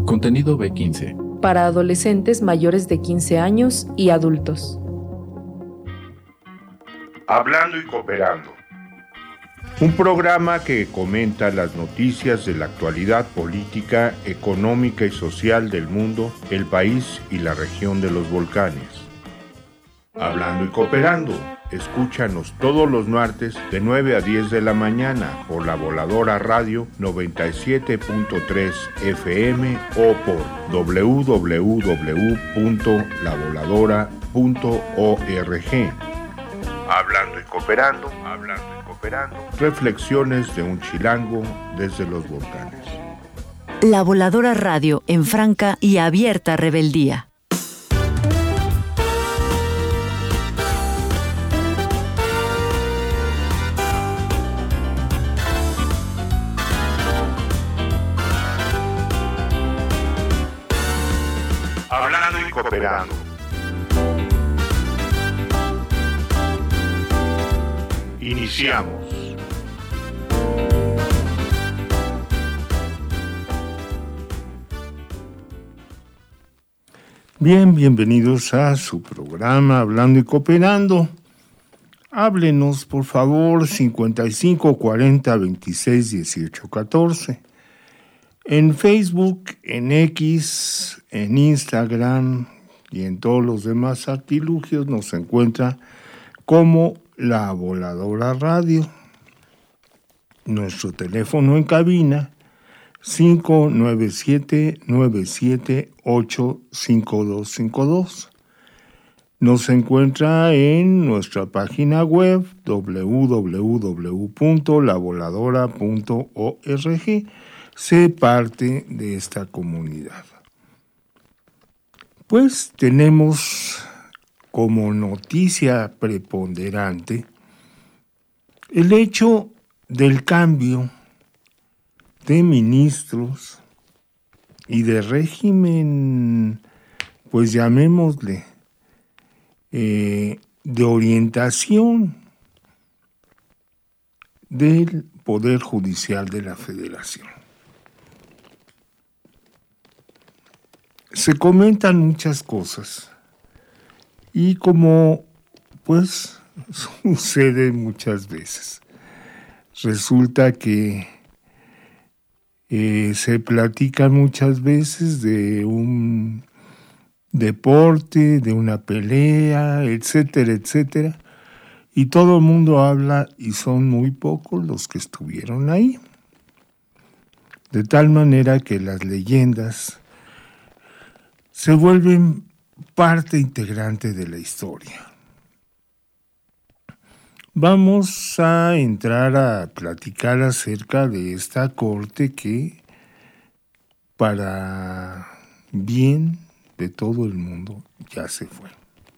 Contenido B15. Para adolescentes mayores de 15 años y adultos. Hablando y Cooperando. Un programa que comenta las noticias de la actualidad política, económica y social del mundo, el país y la región de los volcanes. Hablando y Cooperando. Escúchanos todos los martes de 9 a 10 de la mañana por La Voladora Radio 97.3 FM o por www.lavoladora.org. Hablando y Cooperando, hablando y cooperando. Reflexiones de un chilango desde los volcanes. La Voladora Radio en franca y abierta rebeldía. Hablando y Cooperando. Iniciamos. Bienvenidos a su programa Hablando y Cooperando. Háblenos, por favor, 55 40 26 18 14. En Facebook, en X, en Instagram y en todos los demás artilugios nos encuentra como La Voladora Radio. Nuestro teléfono en cabina 597-978-5252. Nos encuentra en nuestra página web www.lavoladora.org. Sé parte de esta comunidad. Pues tenemos como noticia preponderante el hecho del cambio de ministros y de régimen, pues llamémosle, de orientación del Poder Judicial de la Federación. Se comentan muchas cosas y como pues sucede muchas veces, resulta que se platica muchas veces de un deporte, de una pelea, etcétera, etcétera, y todo el mundo habla y son muy pocos los que estuvieron ahí. De tal manera que las leyendas se vuelven parte integrante de la historia. Vamos a entrar a platicar acerca de esta corte que, para bien de todo el mundo, ya se fue.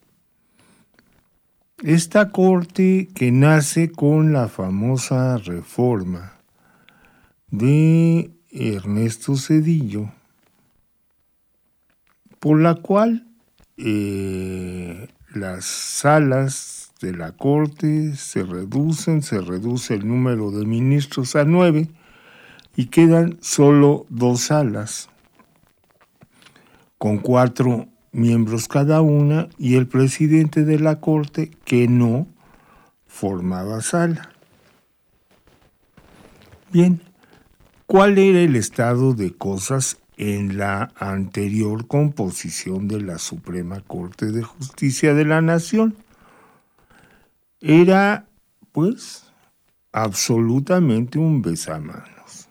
Esta corte que nace con la famosa reforma de Ernesto Zedillo, por la cual las salas de la Corte se reduce el número de ministros a 9 y quedan solo 2 salas, con 4 miembros cada una y el presidente de la Corte que no formaba sala. Bien, ¿cuál era el estado de cosas en la anterior composición de la Suprema Corte de Justicia de la Nación? Era, pues, absolutamente un besamanos.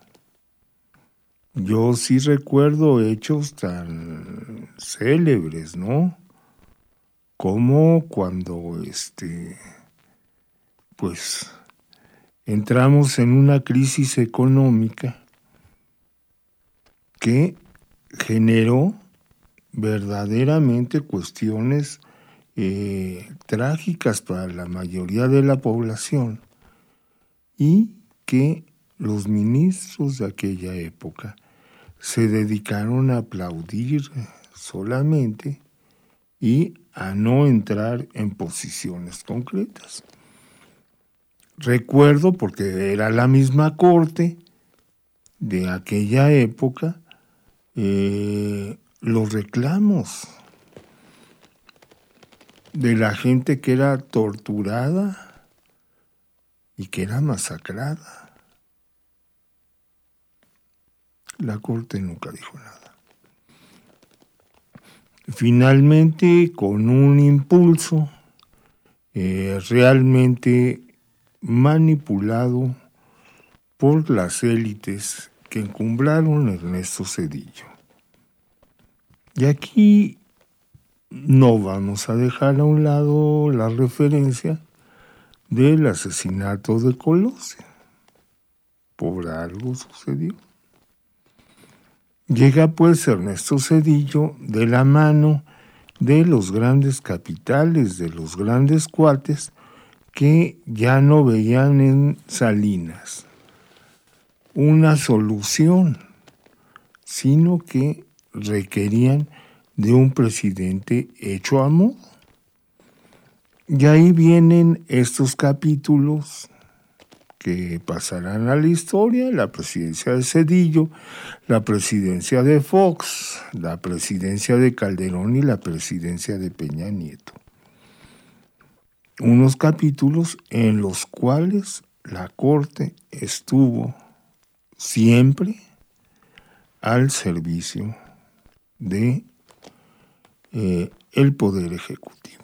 Yo sí recuerdo hechos tan célebres, ¿no? Como cuando, pues, entramos en una crisis económica que generó verdaderamente cuestiones trágicas para la mayoría de la población y que los ministros de aquella época se dedicaron a aplaudir solamente y a no entrar en posiciones concretas. Recuerdo, porque era la misma corte de aquella época, los reclamos de la gente que era torturada y que era masacrada. La Corte nunca dijo nada. Finalmente, con un impulso realmente manipulado por las élites que encumbraron a Ernesto Zedillo. Y aquí no vamos a dejar a un lado la referencia del asesinato de Colosio. Por algo sucedió. Llega pues Ernesto Zedillo de la mano de los grandes capitales, de los grandes cuates que ya no veían en Salinas una solución, sino que requerían de un presidente hecho a modo. Y ahí vienen estos capítulos que pasarán a la historia: la presidencia de Zedillo, la presidencia de Fox, la presidencia de Calderón y la presidencia de Peña Nieto. Unos capítulos en los cuales la Corte estuvo siempre al servicio de el Poder Ejecutivo.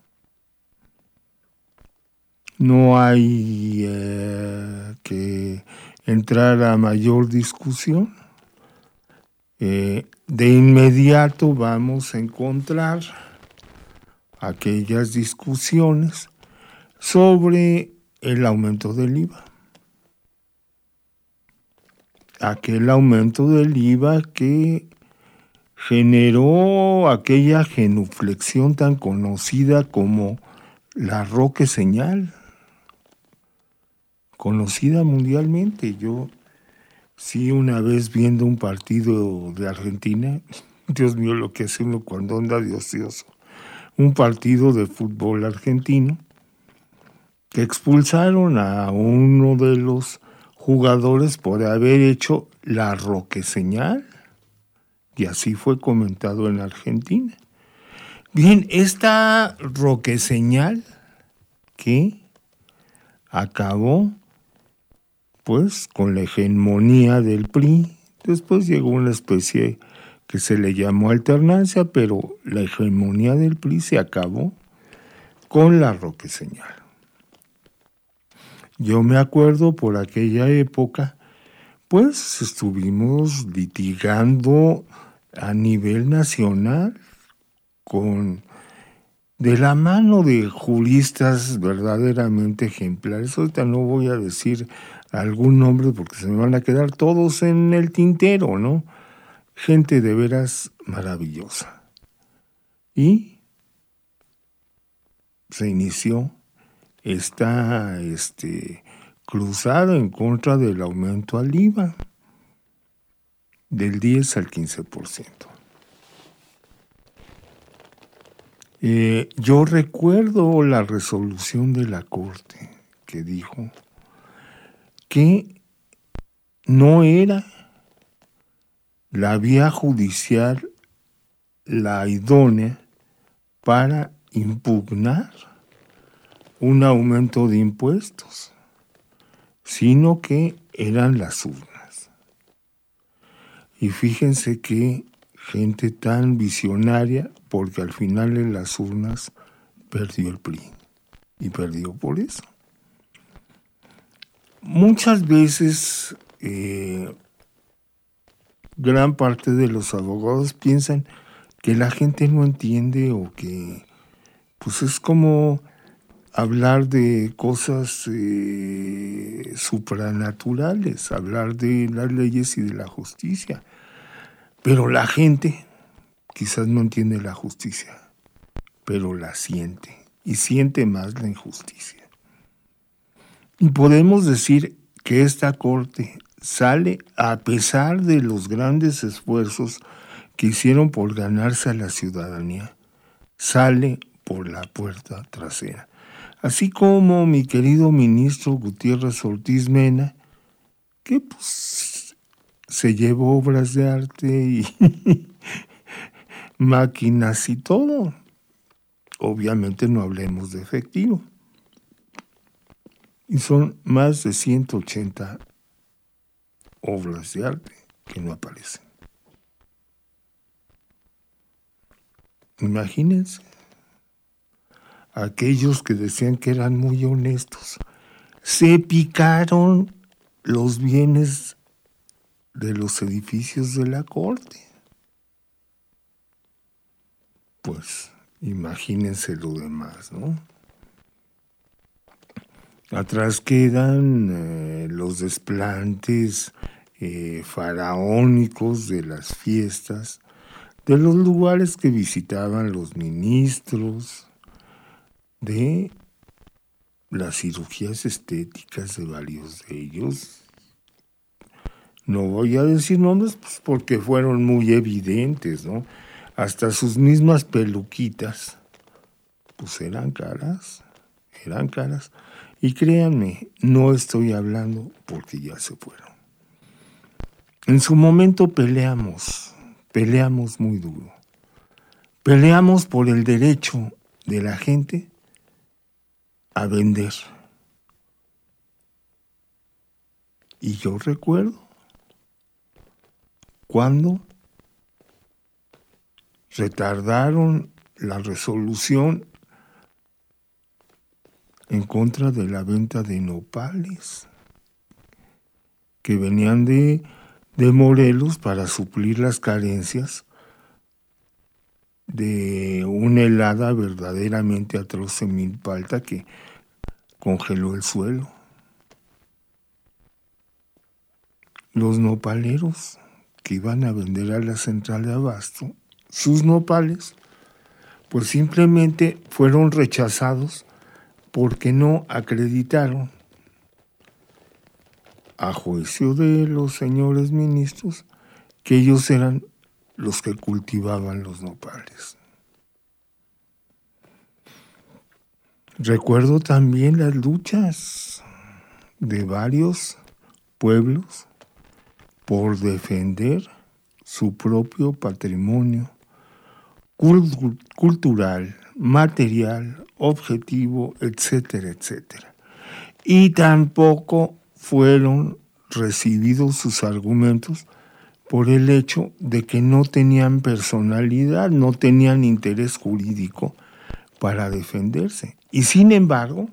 No hay que entrar a mayor discusión. De inmediato vamos a encontrar aquellas discusiones sobre el aumento del IVA. Aquel aumento del IVA que generó aquella genuflexión tan conocida como la Roque Señal, conocida mundialmente. Yo sí, una vez viendo un partido de Argentina, Dios mío, lo que hace uno cuando anda de ocioso, un partido de fútbol argentino, que expulsaron a uno de los jugadores por haber hecho la Roque Señal, y así fue comentado en Argentina. Bien, esta Roque Señal que acabó pues con la hegemonía del PRI. Después llegó una especie que se le llamó alternancia, pero la hegemonía del PRI se acabó con la Roque Señal. Yo me acuerdo por aquella época, pues estuvimos litigando a nivel nacional de la mano de juristas verdaderamente ejemplares. Ahorita no voy a decir algún nombre porque se me van a quedar todos en el tintero, ¿no? Gente de veras maravillosa. Y se inició esta cruzada en contra del aumento al IVA del 10 al 15%. Yo recuerdo la resolución de la Corte que dijo que no era la vía judicial la idónea para impugnar un aumento de impuestos, sino que eran las urnas. Y fíjense que gente tan visionaria, porque al final en las urnas perdió el PRI, y perdió por eso. Muchas veces gran parte de los abogados piensan que la gente no entiende o que pues es como hablar de cosas supranaturales, hablar de las leyes y de la justicia. Pero la gente quizás no entiende la justicia, pero la siente, y siente más la injusticia. Y podemos decir que esta Corte sale, a pesar de los grandes esfuerzos que hicieron por ganarse a la ciudadanía, sale por la puerta trasera. Así como mi querido ministro Gutiérrez Ortiz Mena, que pues se llevó obras de arte y máquinas y todo. Obviamente no hablemos de efectivo. Y son más de 180 obras de arte que no aparecen. Imagínense, aquellos que decían que eran muy honestos, se picaron los bienes de los edificios de la corte. Pues imagínense lo demás, ¿no? Atrás quedan los desplantes faraónicos de las fiestas, de los lugares que visitaban los ministros, de las cirugías estéticas de varios de ellos. No voy a decir nombres pues, porque fueron muy evidentes, ¿no? Hasta sus mismas peluquitas, pues eran caras. Y créanme, no estoy hablando porque ya se fueron. En su momento peleamos muy duro. Peleamos por el derecho de la gente a vender. Y yo recuerdo cuando retardaron la resolución en contra de la venta de nopales que venían de Morelos para suplir las carencias de una helada verdaderamente atroz en Milpalta que congeló el suelo. Los nopaleros que iban a vender a la central de abasto sus nopales, pues simplemente fueron rechazados porque no acreditaron, a juicio de los señores ministros, que ellos eran los que cultivaban los nopales. Recuerdo también las luchas de varios pueblos por defender su propio patrimonio cultural, material, objetivo, etcétera, etcétera. Y tampoco fueron recibidos sus argumentos por el hecho de que no tenían personalidad, no tenían interés jurídico para defenderse. Y sin embargo,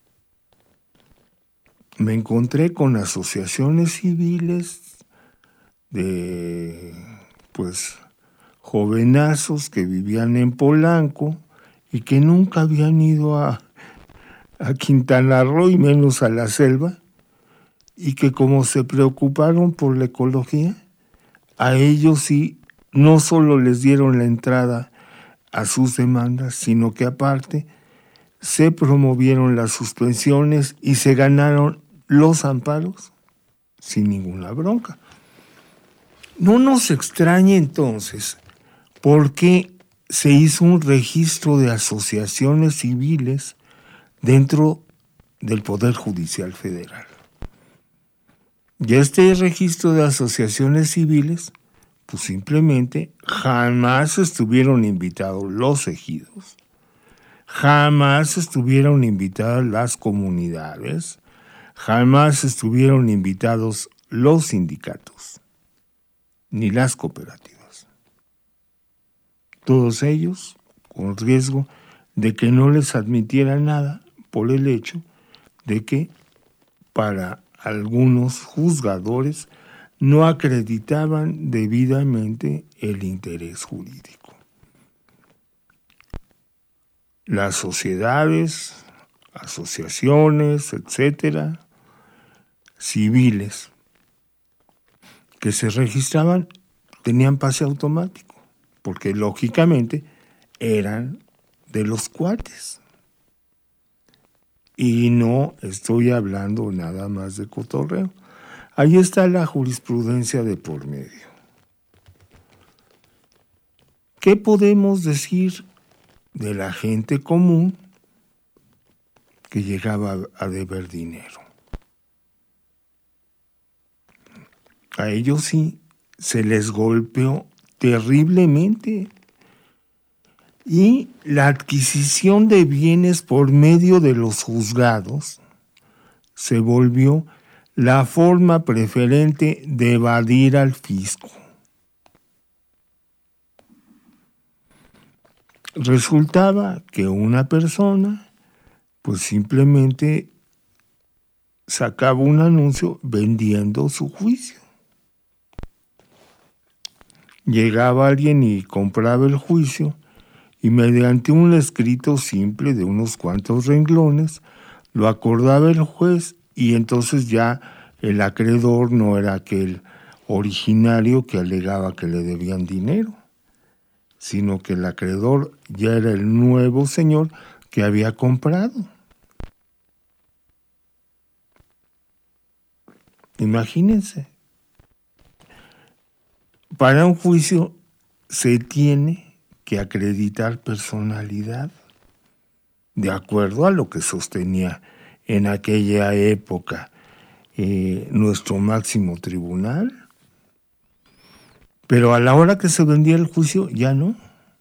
me encontré con asociaciones civiles de, pues, jovenazos que vivían en Polanco y que nunca habían ido a Quintana Roo y menos a la selva, y que como se preocuparon por la ecología, a ellos sí no solo les dieron la entrada a sus demandas, sino que aparte se promovieron las suspensiones y se ganaron los amparos sin ninguna bronca. No nos extrañe entonces por qué se hizo un registro de asociaciones civiles dentro del Poder Judicial Federal. Y este registro de asociaciones civiles, pues simplemente jamás estuvieron invitados los ejidos, jamás estuvieron invitadas las comunidades, jamás estuvieron invitados los sindicatos, ni las cooperativas. Todos ellos con riesgo de que no les admitieran nada por el hecho de que para algunos juzgadores no acreditaban debidamente el interés jurídico. Las sociedades, asociaciones, etcétera, civiles que se registraban tenían pase automático, porque lógicamente eran de los cuates. Y no estoy hablando nada más de cotorreo. Ahí está la jurisprudencia de por medio. ¿Qué podemos decir de la gente común que llegaba a deber dinero? a ellos sí se les golpeó terriblemente. Y la adquisición de bienes por medio de los juzgados se volvió la forma preferente de evadir al fisco. Resultaba que una persona pues simplemente sacaba un anuncio vendiendo su juicio. Llegaba alguien y compraba el juicio y mediante un escrito simple de unos cuantos renglones lo acordaba el juez, y entonces ya el acreedor no era aquel originario que alegaba que le debían dinero, sino que el acreedor ya era el nuevo señor que había comprado. Imagínense. Para un juicio se tiene que acreditar personalidad, de acuerdo a lo que sostenía en aquella época nuestro máximo tribunal. Pero a la hora que se vendía el juicio, ya no.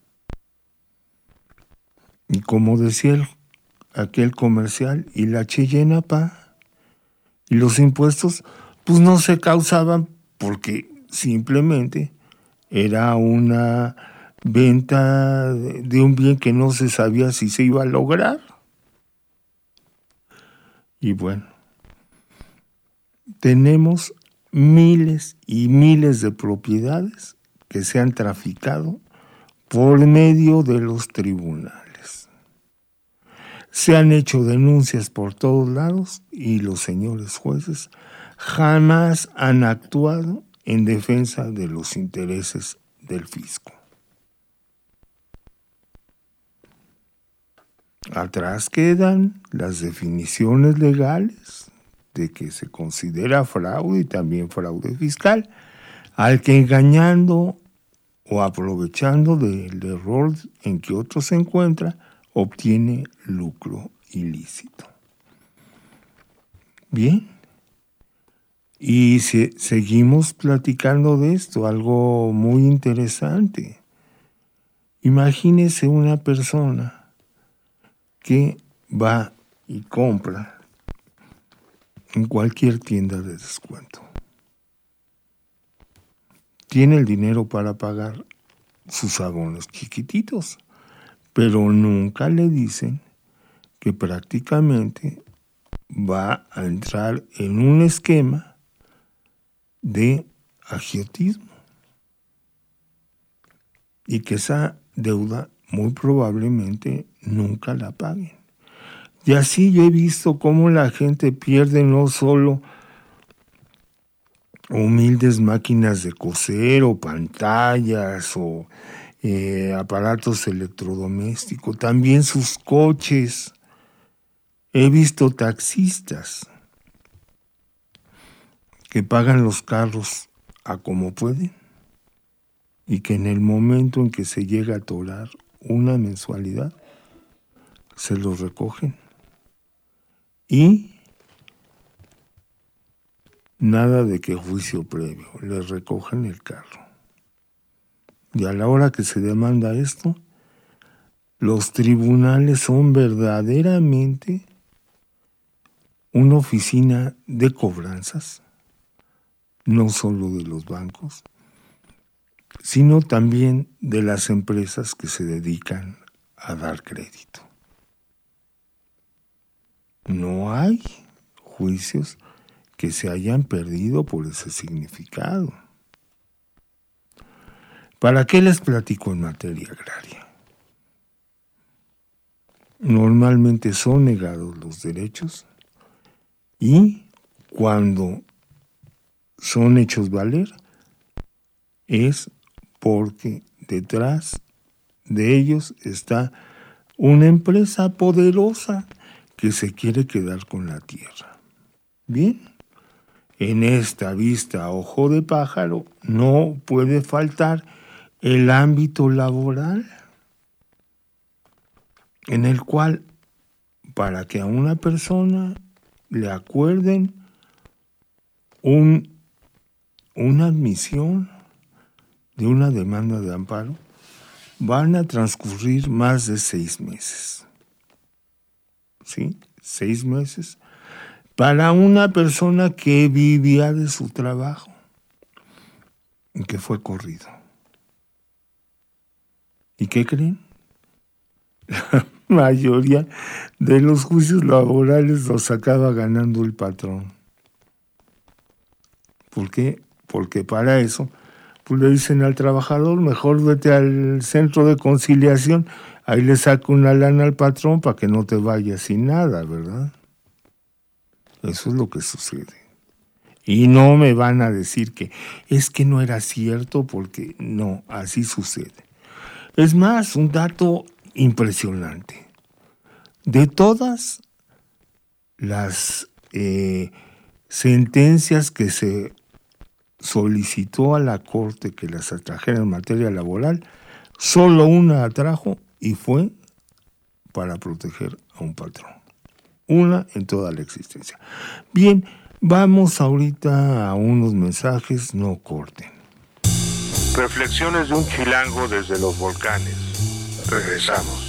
Y como decía aquel comercial, y la Cheyenne pa, y los impuestos, pues no se causaban porque simplemente era una venta de un bien que no se sabía si se iba a lograr. Y bueno, tenemos miles y miles de propiedades que se han traficado por medio de los tribunales. Se han hecho denuncias por todos lados y los señores jueces jamás han actuado en defensa de los intereses del fisco. Atrás quedan las definiciones legales de que se considera fraude y también fraude fiscal, al que engañando o aprovechando del error en que otro se encuentra, obtiene lucro ilícito. Bien, y seguimos platicando de esto, algo muy interesante. Imagínese una persona que va y compra en cualquier tienda de descuento. Tiene el dinero para pagar sus abonos chiquititos, pero nunca le dicen que prácticamente va a entrar en un esquema de agiotismo y que esa deuda muy probablemente nunca la paguen. Y así yo he visto cómo la gente pierde no solo humildes máquinas de coser o pantallas o aparatos electrodomésticos, también sus coches. He visto taxistas que pagan los carros a como pueden y que en el momento en que se llega a atorar una mensualidad, se los recogen. Y nada de que juicio previo, les recogen el carro. Y a la hora que se demanda esto, los tribunales son verdaderamente una oficina de cobranzas, no solo de los bancos, sino también de las empresas que se dedican a dar crédito. No hay juicios que se hayan perdido por ese significado. ¿Para qué les platico en materia agraria? Normalmente son negados los derechos y cuando son hechos valer es porque detrás de ellos está una empresa poderosa que se quiere quedar con la tierra. Bien, en esta vista a ojo de pájaro no puede faltar el ámbito laboral, en el cual para que a una persona le acuerden un una admisión de una demanda de amparo, van a transcurrir más de 6 meses. ¿Sí? 6 meses para una persona que vivía de su trabajo y que fue corrido. ¿Y qué creen? La mayoría de los juicios laborales los acaba ganando el patrón. ¿Por qué? Porque para eso pues le dicen al trabajador, mejor vete al centro de conciliación, ahí le saco una lana al patrón para que no te vayas sin nada, ¿verdad? Eso es lo que sucede. Y no me van a decir que es que no era cierto, porque no, así sucede. Es más, un dato impresionante. De todas las sentencias que se solicitó a la Corte que las atrajera en materia laboral, solo una atrajo y fue para proteger a un patrón. Una en toda la existencia. Bien, vamos ahorita a unos mensajes, no corten. Reflexiones de un chilango desde los volcanes. Regresamos.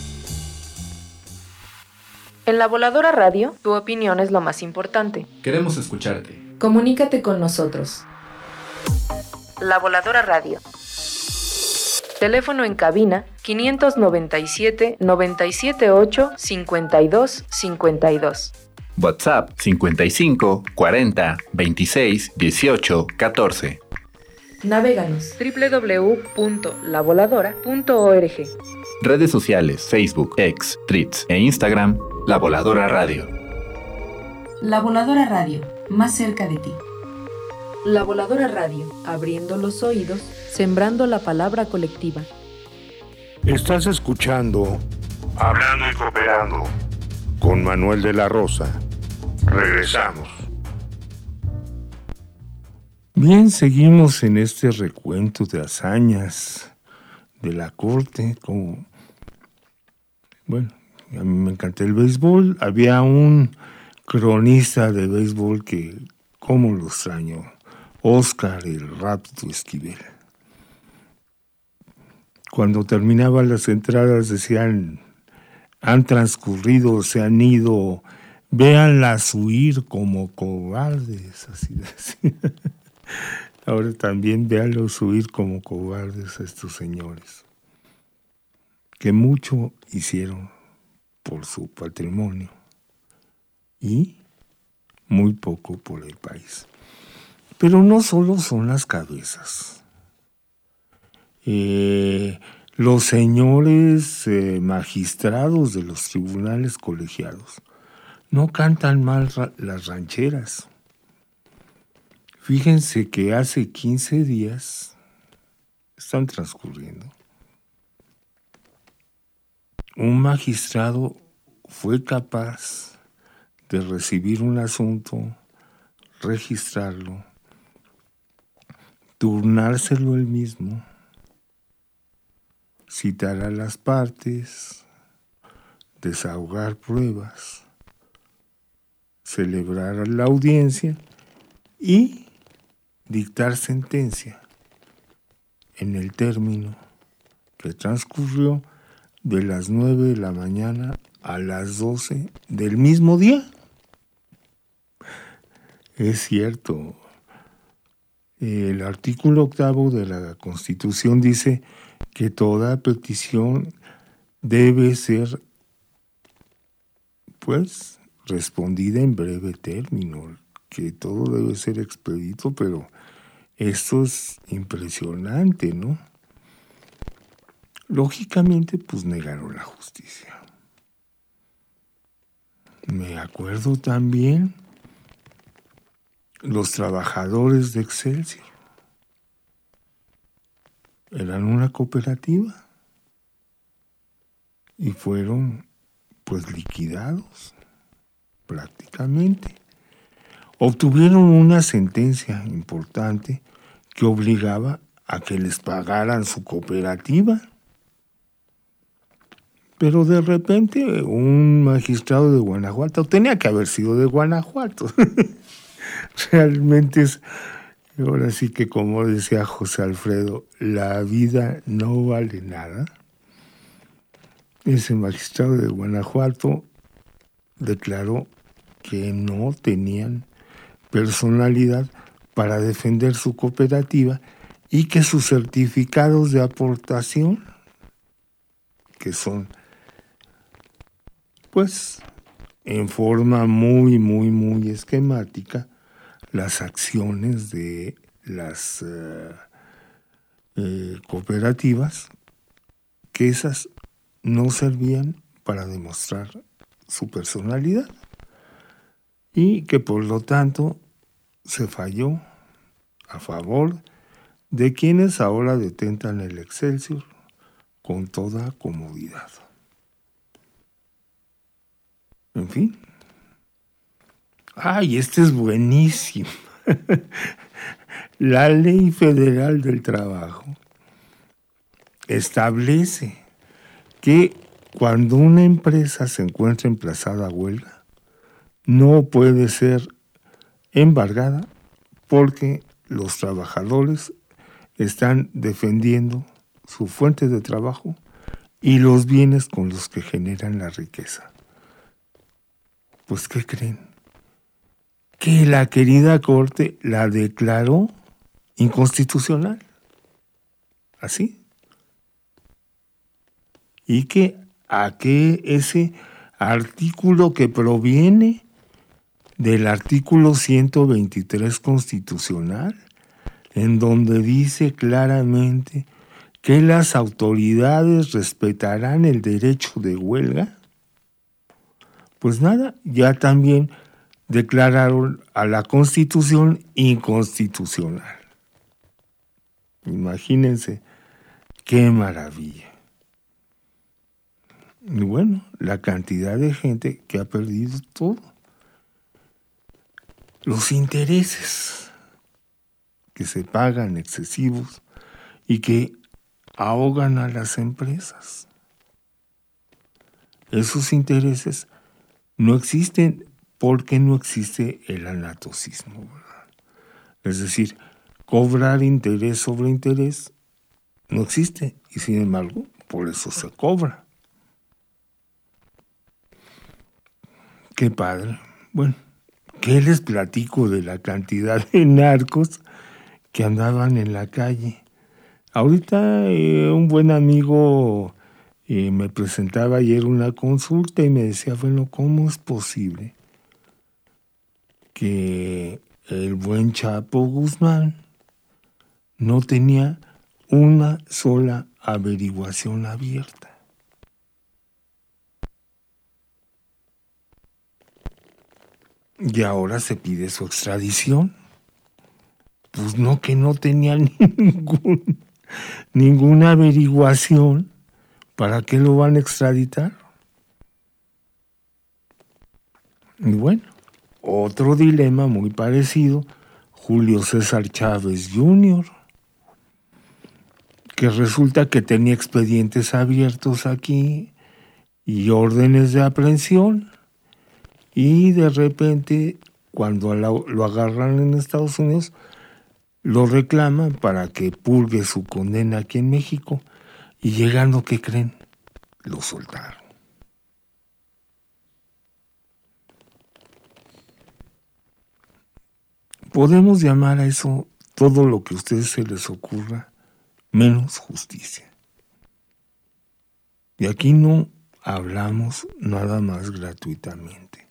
En La Voladora Radio, tu opinión es lo más importante. Queremos escucharte. Comunícate con nosotros. La Voladora Radio. Teléfono en cabina 597-978-5252. WhatsApp 55 40 26 18 14. Navéganos www.lavoladora.org. Redes sociales: Facebook, X, Threads e Instagram. La Voladora Radio. La Voladora Radio, más cerca de ti. La Voladora Radio, abriendo los oídos, sembrando la palabra colectiva. Estás escuchando Hablando y Cooperando con Manuel de la Rosa. Regresamos. Bien, seguimos en este recuento de hazañas de la Corte. Bueno, a mí me encanta el béisbol. Había un cronista de béisbol que, ¿cómo lo extraño? Oscar el Rápido Esquivel. Cuando terminaban las entradas decían, han transcurrido, se han ido, véanlas huir como cobardes, así decía. Ahora también véanlos huir como cobardes a estos señores, que mucho hicieron por su patrimonio y muy poco por el país. Pero no solo son las cabezas. Los señores magistrados de los tribunales colegiados no cantan mal las rancheras. Fíjense que hace 15 días, están transcurriendo, un magistrado fue capaz de recibir un asunto, registrarlo, turnárselo él mismo, citar a las partes, desahogar pruebas, celebrar la audiencia y dictar sentencia en el término que transcurrió de las 9 de la mañana a las 12 del mismo día. Es cierto. El artículo 8 de la Constitución dice que toda petición debe ser, pues, respondida en breve término, que todo debe ser expedito, pero esto es impresionante, ¿no? Lógicamente, pues, negaron la justicia. Me acuerdo también los trabajadores de Excelsior. Eran una cooperativa y fueron, pues, liquidados prácticamente. Obtuvieron una sentencia importante que obligaba a que les pagaran su cooperativa. Pero de repente un magistrado de Guanajuato, tenía que haber sido de Guanajuato, realmente es Ahora sí que, como decía José Alfredo, la vida no vale nada. Ese magistrado de Guanajuato declaró que no tenían personalidad para defender su cooperativa y que sus certificados de aportación, que son, pues, en forma muy esquemática, las acciones de las cooperativas, que esas no servían para demostrar su personalidad y que por lo tanto se falló a favor de quienes ahora detentan el Excelsior con toda comodidad. En fin. ¡Ay, este es buenísimo! La Ley Federal del Trabajo establece que cuando una empresa se encuentra emplazada a huelga, no puede ser embargada porque los trabajadores están defendiendo su fuente de trabajo y los bienes con los que generan la riqueza. Pues, ¿qué creen? Que la querida Corte la declaró inconstitucional. Así. Y que ese artículo que proviene del artículo 123 constitucional, en donde dice claramente que las autoridades respetarán el derecho de huelga, pues nada, ya también declararon a la Constitución inconstitucional. Imagínense qué maravilla. Y bueno, la cantidad de gente que ha perdido todo. Los intereses que se pagan excesivos y que ahogan a las empresas. Esos intereses no existen porque no existe el anatocismo, ¿verdad? Es decir, cobrar interés sobre interés no existe y sin embargo por eso se cobra. Qué padre. Bueno, ¿qué les platico de la cantidad de narcos que andaban en la calle? Ahorita un buen amigo me presentaba ayer una consulta y me decía, bueno, ¿cómo es posible que el buen Chapo Guzmán no tenía una sola averiguación abierta? Y ahora se pide su extradición. Pues no, que no tenía ninguna averiguación. ¿Para qué lo van a extraditar? Y bueno, otro dilema muy parecido, Julio César Chávez Jr., que resulta que tenía expedientes abiertos aquí y órdenes de aprehensión, y de repente, cuando lo agarran en Estados Unidos, lo reclaman para que purgue su condena aquí en México, y llegando, ¿qué creen? Lo soltaron. Podemos llamar a eso todo lo que a ustedes se les ocurra, menos justicia. Y aquí no hablamos nada más gratuitamente.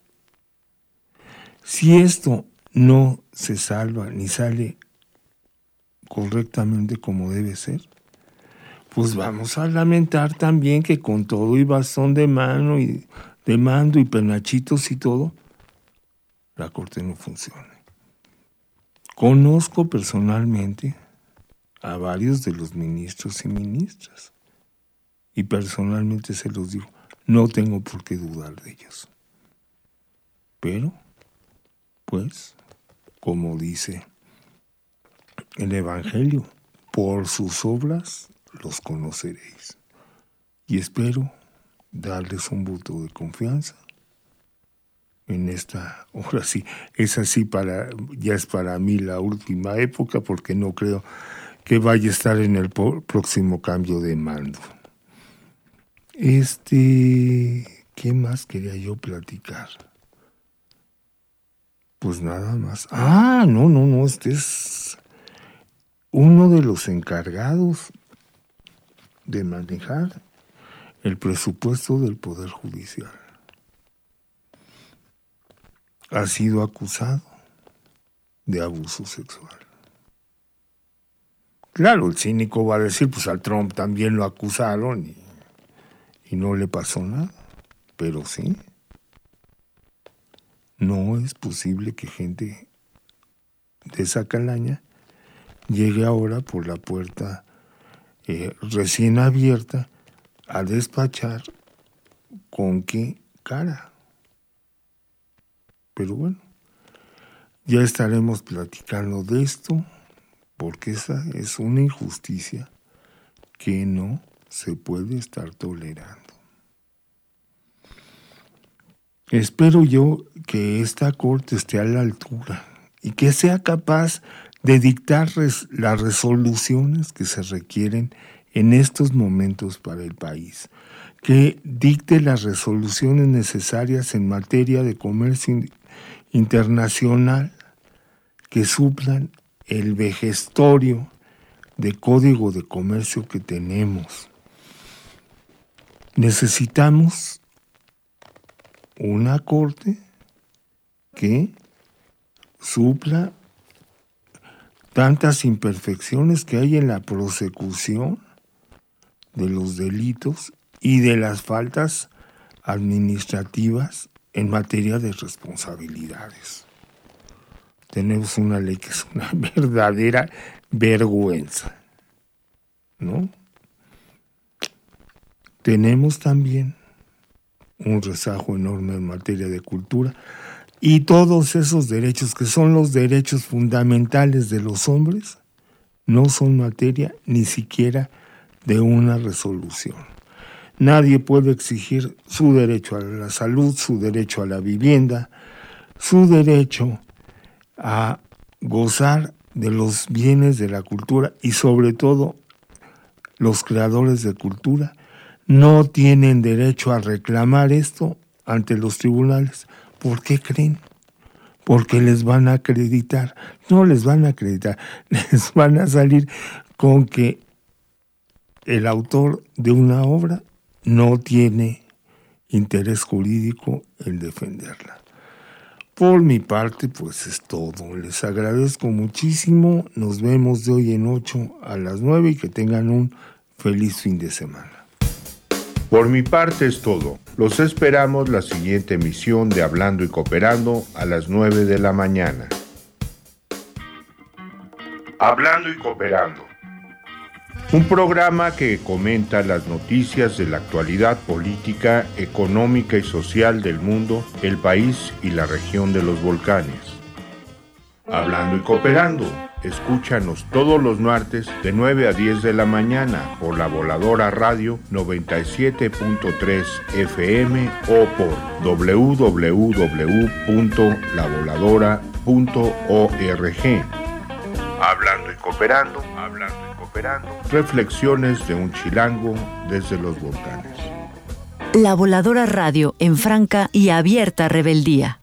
Si esto no se salva ni sale correctamente como debe ser, pues vamos a lamentar también que con todo y bastón de mando y penachitos y todo, la Corte no funcione. Conozco personalmente a varios de los ministros y ministras y personalmente se los digo, no tengo por qué dudar de ellos. Pero, pues, como dice el Evangelio, por sus obras los conoceréis. Y espero darles un voto de confianza en esta, ahora sí, es así ya es para mí la última época, porque no creo que vaya a estar en el próximo cambio de mando. ¿Qué más quería yo platicar? Pues nada más. No, este es uno de los encargados de manejar el presupuesto del Poder Judicial. Ha sido acusado de abuso sexual. Claro, el cínico va a decir, pues al Trump también lo acusaron y no le pasó nada, pero sí. No es posible que gente de esa calaña llegue ahora por la puerta recién abierta a despachar. ¿Con qué cara? Pero bueno, ya estaremos platicando de esto, porque esa es una injusticia que no se puede estar tolerando. Espero yo que esta Corte esté a la altura y que sea capaz de dictar las resoluciones que se requieren en estos momentos para el país, que dicte las resoluciones necesarias en materia de comercio internacional, que suplan el vejestorio de código de comercio que tenemos. Necesitamos una corte que supla tantas imperfecciones que hay en la prosecución de los delitos y de las faltas administrativas en materia de responsabilidades. Tenemos una ley que es una verdadera vergüenza, ¿no? Tenemos también un rezago enorme en materia de cultura y todos esos derechos que son los derechos fundamentales de los hombres no son materia ni siquiera de una resolución. Nadie puede exigir su derecho a la salud, su derecho a la vivienda, su derecho a gozar de los bienes de la cultura y sobre todo los creadores de cultura no tienen derecho a reclamar esto ante los tribunales. ¿Por qué creen? Porque les van a acreditar. No les van a acreditar, les van a salir con que el autor de una obra no tiene interés jurídico en defenderla. Por mi parte, pues es todo. Les agradezco muchísimo. Nos vemos de hoy en 8 a las 9 y que tengan un feliz fin de semana. Por mi parte es todo. Los esperamos la siguiente emisión de Hablando y Cooperando a las 9 de la mañana. Hablando y Cooperando. Un programa que comenta las noticias de la actualidad política, económica y social del mundo, el país y la región de los volcanes. Hablando y Cooperando. Escúchanos todos los martes de 9 a 10 de la mañana por La Voladora Radio 97.3 FM o por www.lavoladora.org. Hablando y Cooperando, hablando y cooperando. Reflexiones de un chilango desde los volcanes. La Voladora Radio en franca y abierta rebeldía.